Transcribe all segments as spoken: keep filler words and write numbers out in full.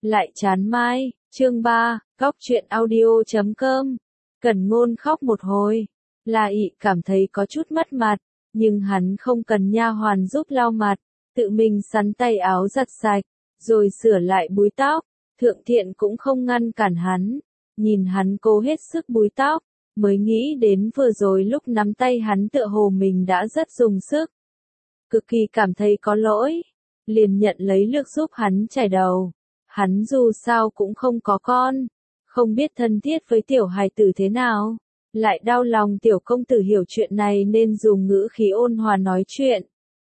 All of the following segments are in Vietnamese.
Lại chán mai, chương ba, góc truyện audio chấm com. Cẩn Ngôn khóc một hồi. La Ị cảm thấy có chút mất mặt, nhưng hắn không cần nha hoàn giúp lau mặt, tự mình sắn tay áo giặt sạch, rồi sửa lại búi tóc. Thượng Thiện cũng không ngăn cản hắn, nhìn hắn cố hết sức búi tóc, mới nghĩ đến vừa rồi lúc nắm tay hắn tựa hồ mình đã rất dùng sức. Cực kỳ cảm thấy có lỗi, liền nhận lấy lược giúp hắn chải đầu. Hắn dù sao cũng không có con, không biết thân thiết với tiểu hài tử thế nào, lại đau lòng tiểu công tử hiểu chuyện này nên dùng ngữ khí ôn hòa nói chuyện.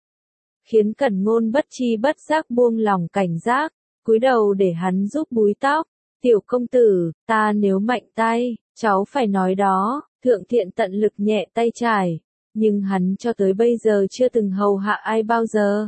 Khiến Cẩn Ngôn bất chi bất giác buông lỏng cảnh giác, cúi đầu để hắn giúp búi tóc. Tiểu công tử, ta nếu mạnh tay, cháu phải nói đó. Thượng Thiện tận lực nhẹ tay chải, nhưng hắn cho tới bây giờ chưa từng hầu hạ ai bao giờ.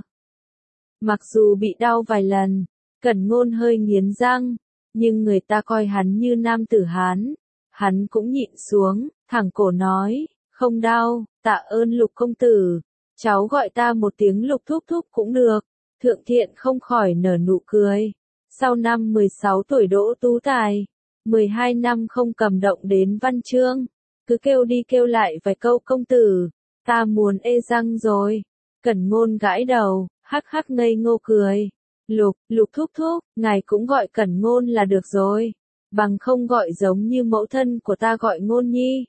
Mặc dù bị đau vài lần, Cẩn Ngôn hơi nghiến răng, nhưng người ta coi hắn như nam tử Hán, hắn cũng nhịn xuống, thẳng cổ nói, không đau, tạ ơn Lục công tử, cháu gọi ta một tiếng Lục thúc thúc cũng được. Thượng Thiện không khỏi nở nụ cười. Sau năm mười sáu tuổi đỗ tú tài, mười hai năm không cầm động đến văn chương, cứ kêu đi kêu lại vài câu công tử, ta muốn ê răng rồi. Cẩn Ngôn gãi đầu, hắc hắc ngây ngô cười. Lục, Lục thúc thúc, ngài cũng gọi Cẩn Ngôn là được rồi, bằng không gọi giống như mẫu thân của ta gọi Ngôn nhi.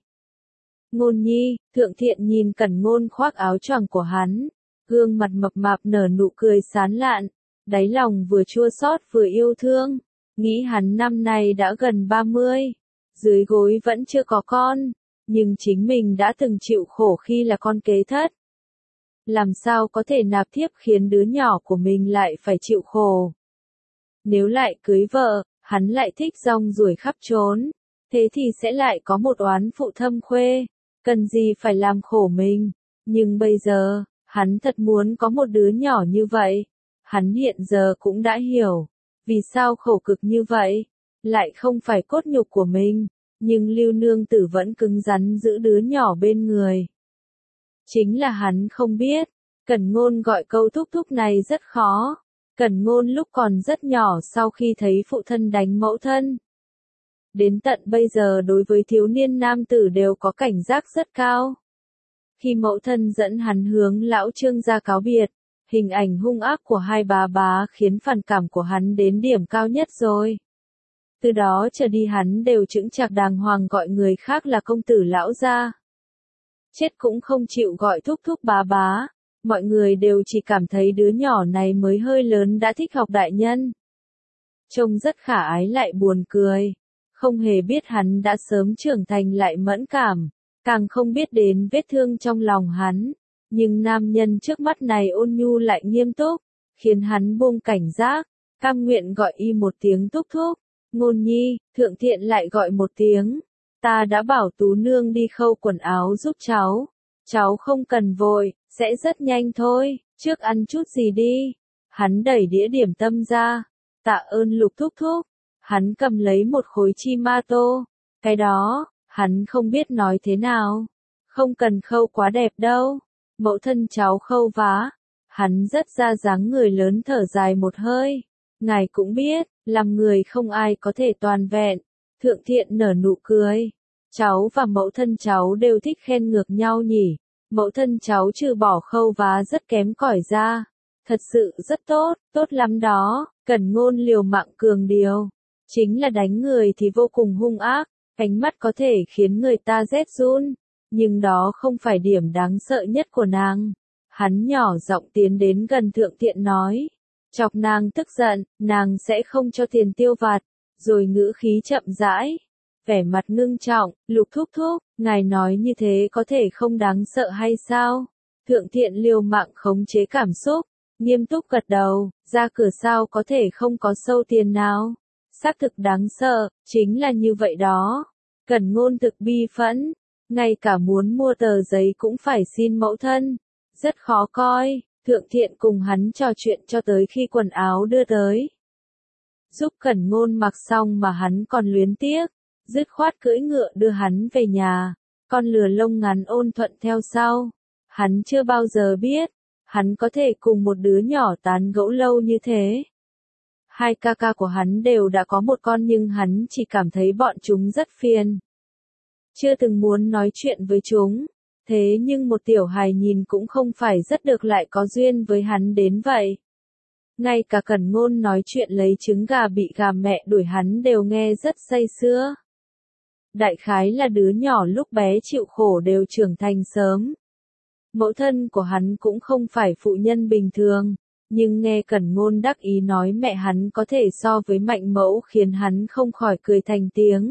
Ngôn nhi, Thượng Thiện nhìn Cẩn Ngôn khoác áo choàng của hắn, gương mặt mập mạp nở nụ cười sán lạn, đáy lòng vừa chua xót vừa yêu thương, nghĩ hắn năm nay đã gần ba mươi, dưới gối vẫn chưa có con, nhưng chính mình đã từng chịu khổ khi là con kế thất. Làm sao có thể nạp thiếp khiến đứa nhỏ của mình lại phải chịu khổ. Nếu lại cưới vợ, hắn lại thích rong ruổi khắp trốn, thế thì sẽ lại có một oán phụ thâm khuê, cần gì phải làm khổ mình. Nhưng bây giờ, hắn thật muốn có một đứa nhỏ như vậy. Hắn hiện giờ cũng đã hiểu, vì sao khổ cực như vậy, lại không phải cốt nhục của mình, nhưng Lưu Nương Tử vẫn cứng rắn giữ đứa nhỏ bên người. Chính là hắn không biết, Cẩn Ngôn gọi câu thúc thúc này rất khó. Cẩn Ngôn lúc còn rất nhỏ sau khi thấy phụ thân đánh mẫu thân, đến tận bây giờ đối với thiếu niên nam tử đều có cảnh giác rất cao. Khi mẫu thân dẫn hắn hướng lão Trương gia cáo biệt, hình ảnh hung ác của hai bà bá khiến phản cảm của hắn đến điểm cao nhất rồi. Từ đó trở đi hắn đều chững chạc đàng hoàng gọi người khác là công tử lão gia. Chết cũng không chịu gọi thúc thúc bá bá, mọi người đều chỉ cảm thấy đứa nhỏ này mới hơi lớn đã thích học đại nhân. Trông rất khả ái lại buồn cười, không hề biết hắn đã sớm trưởng thành lại mẫn cảm, càng không biết đến vết thương trong lòng hắn. Nhưng nam nhân trước mắt này ôn nhu lại nghiêm túc, khiến hắn buông cảnh giác, cam nguyện gọi y một tiếng thúc thúc. Ngôn nhi, Thượng Thiện lại gọi một tiếng. Ta đã bảo Tú Nương đi khâu quần áo giúp cháu. Cháu không cần vội, sẽ rất nhanh thôi, trước ăn chút gì đi. Hắn đẩy đĩa điểm tâm ra. Tạ ơn Lục thúc thúc. Hắn cầm lấy một khối chi ma tô. Cái đó, hắn không biết nói thế nào. Không cần khâu quá đẹp đâu. Mẫu thân cháu khâu vá. Hắn rất ra dáng người lớn thở dài một hơi. Ngài cũng biết, làm người không ai có thể toàn vẹn. Thượng Thiện nở nụ cười. Cháu và mẫu thân cháu đều thích khen ngược nhau nhỉ. Mẫu thân cháu trừ bỏ khâu vá rất kém cỏi ra. Thật sự rất tốt, tốt lắm đó. Cẩn Ngôn liều mạng cường điều. Chính là đánh người thì vô cùng hung ác. Ánh mắt có thể khiến người ta rét run. Nhưng đó không phải điểm đáng sợ nhất của nàng. Hắn nhỏ giọng tiến đến gần Thượng Thiện nói. Chọc nàng tức giận, nàng sẽ không cho tiền tiêu vặt. Rồi ngữ khí chậm rãi, vẻ mặt ngưng trọng, Lục thúc thúc, ngài nói như thế có thể không đáng sợ hay sao? Thượng Thiện liều mạng khống chế cảm xúc, nghiêm túc gật đầu, ra cửa sao có thể không có sâu tiền nào? Xác thực đáng sợ, chính là như vậy đó. Cẩn Ngôn thực bi phẫn, ngay cả muốn mua tờ giấy cũng phải xin mẫu thân, rất khó coi. Thượng Thiện cùng hắn trò chuyện cho tới khi quần áo đưa tới. Giúp Cẩn Ngôn mặc xong mà hắn còn luyến tiếc, dứt khoát cưỡi ngựa đưa hắn về nhà, con lừa lông ngắn ôn thuận theo sau. Hắn chưa bao giờ biết, hắn có thể cùng một đứa nhỏ tán gẫu lâu như thế. Hai ca ca của hắn đều đã có một con nhưng hắn chỉ cảm thấy bọn chúng rất phiền. Chưa từng muốn nói chuyện với chúng. Thế nhưng một tiểu hài nhìn cũng không phải rất được lại có duyên với hắn đến vậy. Ngay cả Cẩn Ngôn nói chuyện lấy trứng gà bị gà mẹ đuổi hắn đều nghe rất say sưa. Đại khái là đứa nhỏ lúc bé chịu khổ đều trưởng thành sớm. Mẫu thân của hắn cũng không phải phụ nhân bình thường, nhưng nghe Cẩn Ngôn đắc ý nói mẹ hắn có thể so với Mạnh mẫu khiến hắn không khỏi cười thành tiếng.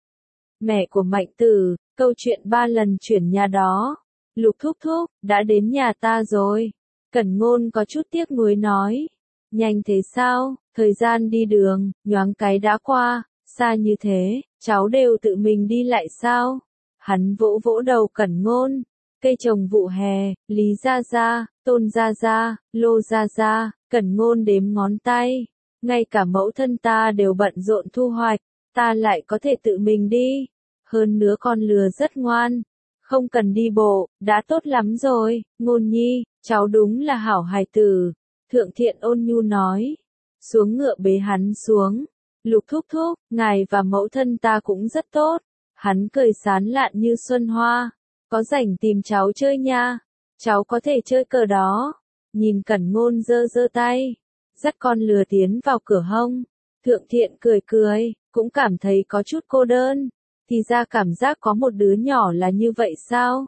Mẹ của Mạnh Tử, câu chuyện ba lần chuyển nhà đó. Lục thúc thúc, đã đến nhà ta rồi. Cẩn Ngôn có chút tiếc nuối nói. Nhanh thế sao, thời gian đi đường, nhoáng cái đã qua, xa như thế, cháu đều tự mình đi lại sao? Hắn vỗ vỗ đầu Cẩn Ngôn. Cây trồng vụ hè, Lý Gia Gia, Tôn Gia Gia, Lô Gia Gia, Cẩn Ngôn đếm ngón tay. Ngay cả mẫu thân ta đều bận rộn thu hoạch, ta lại có thể tự mình đi. Hơn nữa con lừa rất ngoan. Không cần đi bộ, đã tốt lắm rồi, Ngôn nhi, cháu đúng là hảo hài tử. Thượng Thiện ôn nhu nói. Xuống ngựa bế hắn xuống. Lục thúc thúc, ngài và mẫu thân ta cũng rất tốt. Hắn cười sán lạn như xuân hoa. Có rảnh tìm cháu chơi nha. Cháu có thể chơi cờ đó. Nhìn Cẩn Ngôn giơ giơ tay. Dắt con lừa tiến vào cửa hông. Thượng Thiện cười cười, cũng cảm thấy có chút cô đơn. Thì ra cảm giác có một đứa nhỏ là như vậy sao?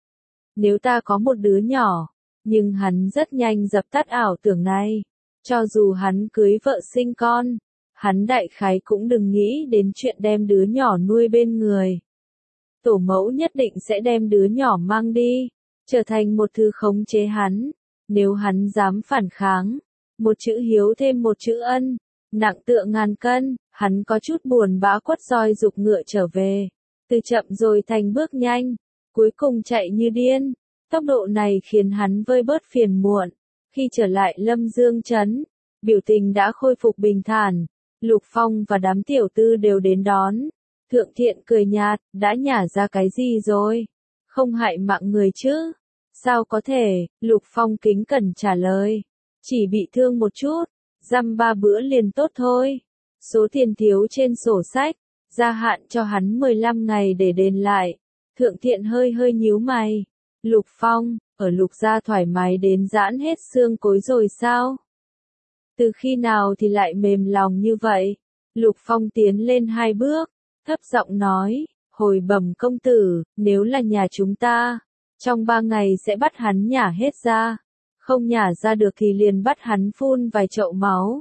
Nếu ta có một đứa nhỏ. Nhưng hắn rất nhanh dập tắt ảo tưởng này. Cho dù hắn cưới vợ sinh con, hắn đại khái cũng đừng nghĩ đến chuyện đem đứa nhỏ nuôi bên người. Tổ mẫu nhất định sẽ đem đứa nhỏ mang đi, trở thành một thứ khống chế hắn. Nếu hắn dám phản kháng, một chữ hiếu thêm một chữ ân, nặng tựa ngàn cân, hắn có chút buồn bã quất roi giục ngựa trở về. Từ chậm rồi thành bước nhanh, cuối cùng chạy như điên. Tốc độ này khiến hắn vơi bớt phiền muộn. Khi trở lại Lâm Dương trấn, biểu tình đã khôi phục bình thản. Lục Phong và đám tiểu tư đều đến đón. Thượng Thiện cười nhạt, đã nhả ra cái gì rồi? Không hại mạng người chứ? Sao có thể? Lục Phong kính cẩn trả lời. Chỉ bị thương một chút, dăm ba bữa liền tốt thôi. Số tiền thiếu trên sổ sách, gia hạn cho hắn mười lăm ngày để đền lại. Thượng Thiện hơi hơi nhíu mày. Lục Phong, ở Lục gia thoải mái đến giãn hết xương cối rồi sao? Từ khi nào thì lại mềm lòng như vậy? Lục Phong tiến lên hai bước, thấp giọng nói, hồi bẩm công tử, nếu là nhà chúng ta, trong ba ngày sẽ bắt hắn nhả hết ra. Không nhả ra được thì liền bắt hắn phun vài chậu máu.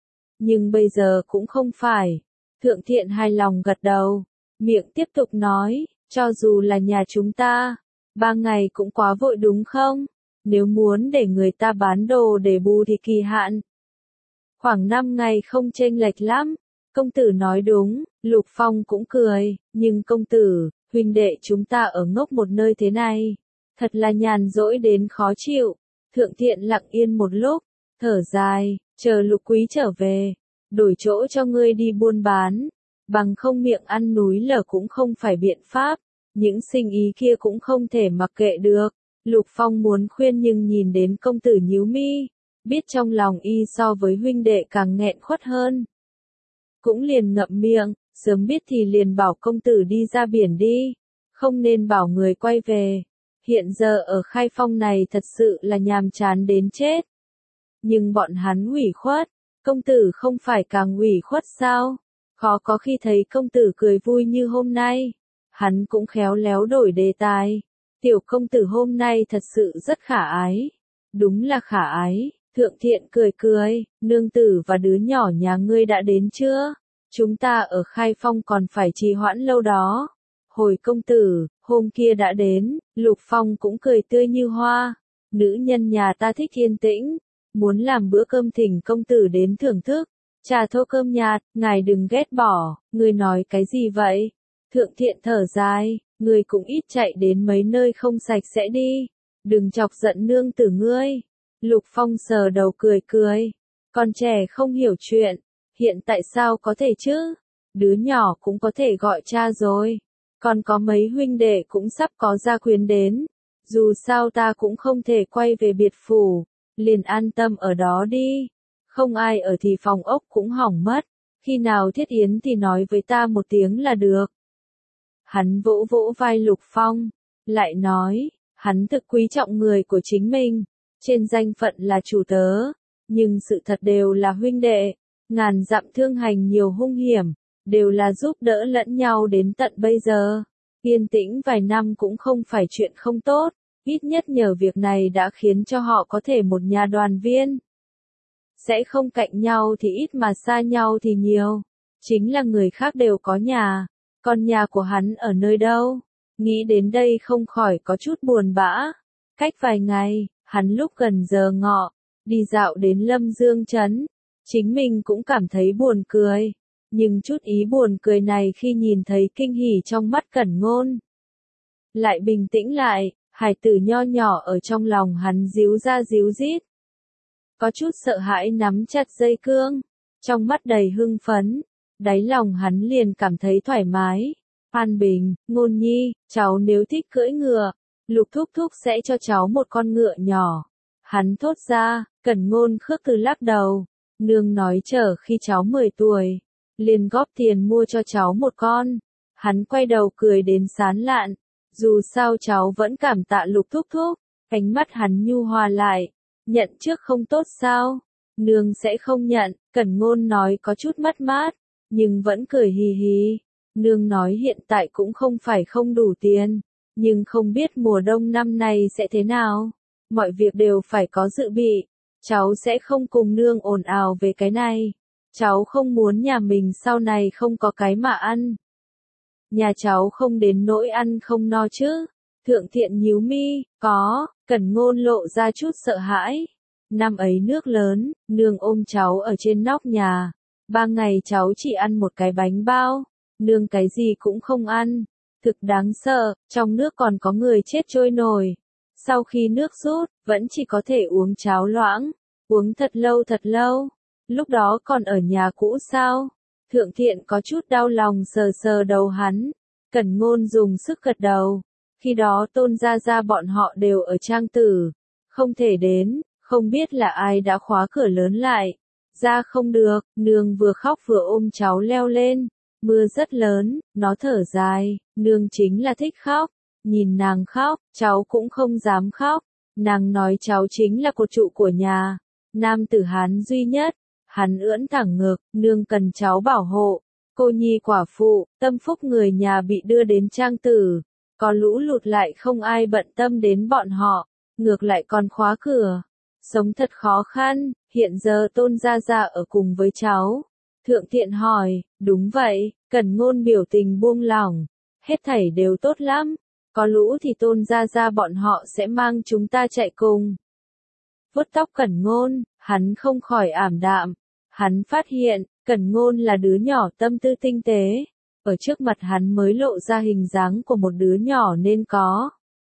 Nhưng bây giờ cũng không phải. Thượng Thiện hài lòng gật đầu, miệng tiếp tục nói, cho dù là nhà chúng ta, ba ngày cũng quá vội đúng không? Nếu muốn để người ta bán đồ để bù thì kỳ hạn. Khoảng năm ngày không chênh lệch lắm. Công tử nói đúng, Lục Phong cũng cười, nhưng công tử, huynh đệ chúng ta ở ngốc một nơi thế này. Thật là nhàn rỗi đến khó chịu. Thượng Thiện lặng yên một lúc, thở dài, chờ Lục Quý trở về, đổi chỗ cho ngươi đi buôn bán. Bằng không miệng ăn núi lở cũng không phải biện pháp. Những sinh ý kia cũng không thể mặc kệ được. Lục Phong muốn khuyên nhưng nhìn đến công tử nhíu mi, biết trong lòng y so với huynh đệ càng nghẹn khuất hơn. Cũng liền ngậm miệng, sớm biết thì liền bảo công tử đi ra biển đi, không nên bảo người quay về. Hiện giờ ở Khai Phong này thật sự là nhàm chán đến chết. Nhưng bọn hắn ủy khuất, công tử không phải càng ủy khuất sao? Khó có khi thấy công tử cười vui như hôm nay. Hắn cũng khéo léo đổi đề tài. Tiểu công tử hôm nay thật sự rất khả ái. Đúng là khả ái. Thượng Thiện cười cười, nương tử và đứa nhỏ nhà ngươi đã đến chưa? Chúng ta ở Khai Phong còn phải trì hoãn lâu đó. Hồi công tử, hôm kia đã đến, Lục Phong cũng cười tươi như hoa. Nữ nhân nhà ta thích yên tĩnh, muốn làm bữa cơm thỉnh công tử đến thưởng thức. Trà thô cơm nhạt, ngài đừng ghét bỏ, ngươi nói cái gì vậy? Thượng Thiện thở dài, ngươi cũng ít chạy đến mấy nơi không sạch sẽ đi. Đừng chọc giận nương tử ngươi. Lục Phong sờ đầu cười cười. Con trẻ không hiểu chuyện. Hiện tại sao có thể chứ? Đứa nhỏ cũng có thể gọi cha rồi. Còn có mấy huynh đệ cũng sắp có gia quyến đến. Dù sao ta cũng không thể quay về biệt phủ. Liền an tâm ở đó đi. Không ai ở thì phòng ốc cũng hỏng mất, khi nào thiết yến thì nói với ta một tiếng là được. Hắn vỗ vỗ vai Lục Phong, lại nói, hắn thực quý trọng người của chính mình, trên danh phận là chủ tớ, nhưng sự thật đều là huynh đệ, ngàn dặm thương hành nhiều hung hiểm, đều là giúp đỡ lẫn nhau đến tận bây giờ. Yên tĩnh vài năm cũng không phải chuyện không tốt, ít nhất nhờ việc này đã khiến cho họ có thể một nhà đoàn viên. Sẽ không cạnh nhau thì ít mà xa nhau thì nhiều. Chính là người khác đều có nhà, còn nhà của hắn ở nơi đâu? Nghĩ đến đây không khỏi có chút buồn bã. Cách vài ngày, hắn lúc gần giờ ngọ, đi dạo đến Lâm Dương Trấn. Chính mình cũng cảm thấy buồn cười. Nhưng chút ý buồn cười này khi nhìn thấy kinh hỉ trong mắt Cẩn Ngôn. Lại bình tĩnh lại, hài tử nho nhỏ ở trong lòng hắn díu ra díu dít. Có chút sợ hãi nắm chặt dây cương, trong mắt đầy hưng phấn, đáy lòng hắn liền cảm thấy thoải mái. An Bình, Ngôn Nhi, cháu nếu thích cưỡi ngựa, Lục thúc thúc sẽ cho cháu một con ngựa nhỏ. Hắn thốt ra, Cẩn Ngôn khước từ lắc đầu, nương nói chờ khi cháu mười tuổi, liền góp tiền mua cho cháu một con. Hắn quay đầu cười đến sán lạn, dù sao cháu vẫn cảm tạ Lục thúc thúc, ánh mắt hắn nhu hòa lại. Nhận trước không tốt sao? Nương sẽ không nhận, Cẩn Ngôn nói có chút mất mát, nhưng vẫn cười hì hì. Nương nói hiện tại cũng không phải không đủ tiền, nhưng không biết mùa đông năm nay sẽ thế nào. Mọi việc đều phải có dự bị, cháu sẽ không cùng nương ồn ào về cái này. Cháu không muốn nhà mình sau này không có cái mà ăn. Nhà cháu không đến nỗi ăn không no chứ? Thượng Thiện nhíu mi, có, Cẩn Ngôn lộ ra chút sợ hãi. Năm ấy nước lớn, nương ôm cháu ở trên nóc nhà. Ba ngày cháu chỉ ăn một cái bánh bao, nương cái gì cũng không ăn. Thực đáng sợ, trong nước còn có người chết trôi nổi. Sau khi nước rút, vẫn chỉ có thể uống cháo loãng, uống thật lâu thật lâu. Lúc đó còn ở nhà cũ sao? Thượng Thiện có chút đau lòng sờ sờ đầu hắn. Cẩn Ngôn dùng sức gật đầu. Khi đó Tôn gia gia bọn họ đều ở Trang Tử, không thể đến, không biết là ai đã khóa cửa lớn lại. Ra không được, nương vừa khóc vừa ôm cháu leo lên. Mưa rất lớn, nó thở dài, nương chính là thích khóc. Nhìn nàng khóc, cháu cũng không dám khóc. Nàng nói cháu chính là cột trụ của nhà, nam tử Hán duy nhất. Hắn ưỡn thẳng ngực, nương cần cháu bảo hộ. Cô nhi quả phụ, tâm phúc người nhà bị đưa đến Trang Tử. Có lũ lụt lại không ai bận tâm đến bọn họ, ngược lại còn khóa cửa. Sống thật khó khăn, hiện giờ Tôn gia gia ở cùng với cháu. Thượng Thiện hỏi, đúng vậy, Cẩn Ngôn biểu tình buông lỏng, hết thảy đều tốt lắm, có lũ thì Tôn gia gia bọn họ sẽ mang chúng ta chạy cùng. Vuốt tóc Cẩn Ngôn, hắn không khỏi ảm đạm, hắn phát hiện, Cẩn Ngôn là đứa nhỏ tâm tư tinh tế. Ở trước mặt hắn mới lộ ra hình dáng của một đứa nhỏ nên có.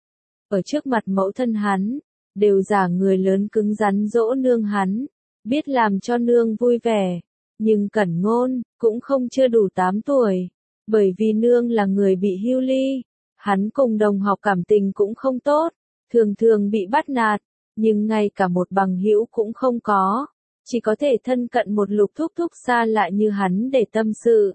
Ở trước mặt mẫu thân hắn, đều giả người lớn cứng rắn dỗ nương hắn, biết làm cho nương vui vẻ. Nhưng Cẩn Ngôn, cũng không chưa đủ tám tuổi, bởi vì nương là người bị hưu ly, hắn cùng đồng học cảm tình cũng không tốt, thường thường bị bắt nạt, nhưng ngay cả một bằng hữu cũng không có, chỉ có thể thân cận một Lục thúc thúc xa lạ như hắn để tâm sự.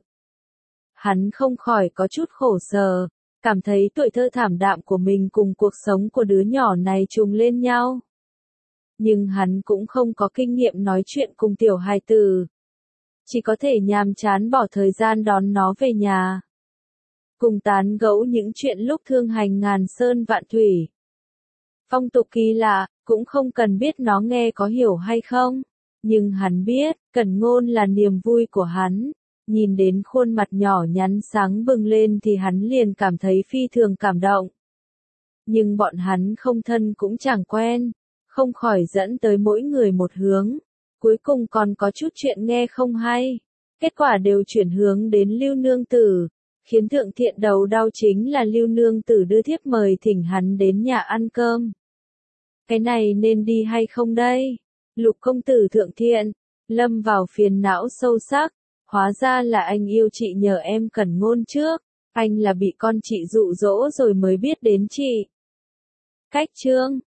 Hắn không khỏi có chút khổ sở, cảm thấy tuổi thơ thảm đạm của mình cùng cuộc sống của đứa nhỏ này trùng lên nhau. Nhưng hắn cũng không có kinh nghiệm nói chuyện cùng tiểu hài tử. Chỉ có thể nhàm chán bỏ thời gian đón nó về nhà. Cùng tán gẫu những chuyện lúc thương hành ngàn sơn vạn thủy. Phong tục kỳ lạ, cũng không cần biết nó nghe có hiểu hay không. Nhưng hắn biết, Cẩn Ngôn là niềm vui của hắn. Nhìn đến khuôn mặt nhỏ nhắn sáng bừng lên thì hắn liền cảm thấy phi thường cảm động. Nhưng bọn hắn không thân cũng chẳng quen, không khỏi dẫn tới mỗi người một hướng. Cuối cùng còn có chút chuyện nghe không hay. Kết quả đều chuyển hướng đến Lưu Nương Tử. Khiến Thượng Thiện đầu đau chính là Lưu Nương Tử đưa thiếp mời thỉnh hắn đến nhà ăn cơm. Cái này nên đi hay không đây? Lục công tử Thượng Thiện, lâm vào phiền não sâu sắc. Hóa ra là anh yêu chị nhờ em Cẩn Ngôn trước. Anh là bị con chị dụ dỗ rồi mới biết đến chị. Cách chương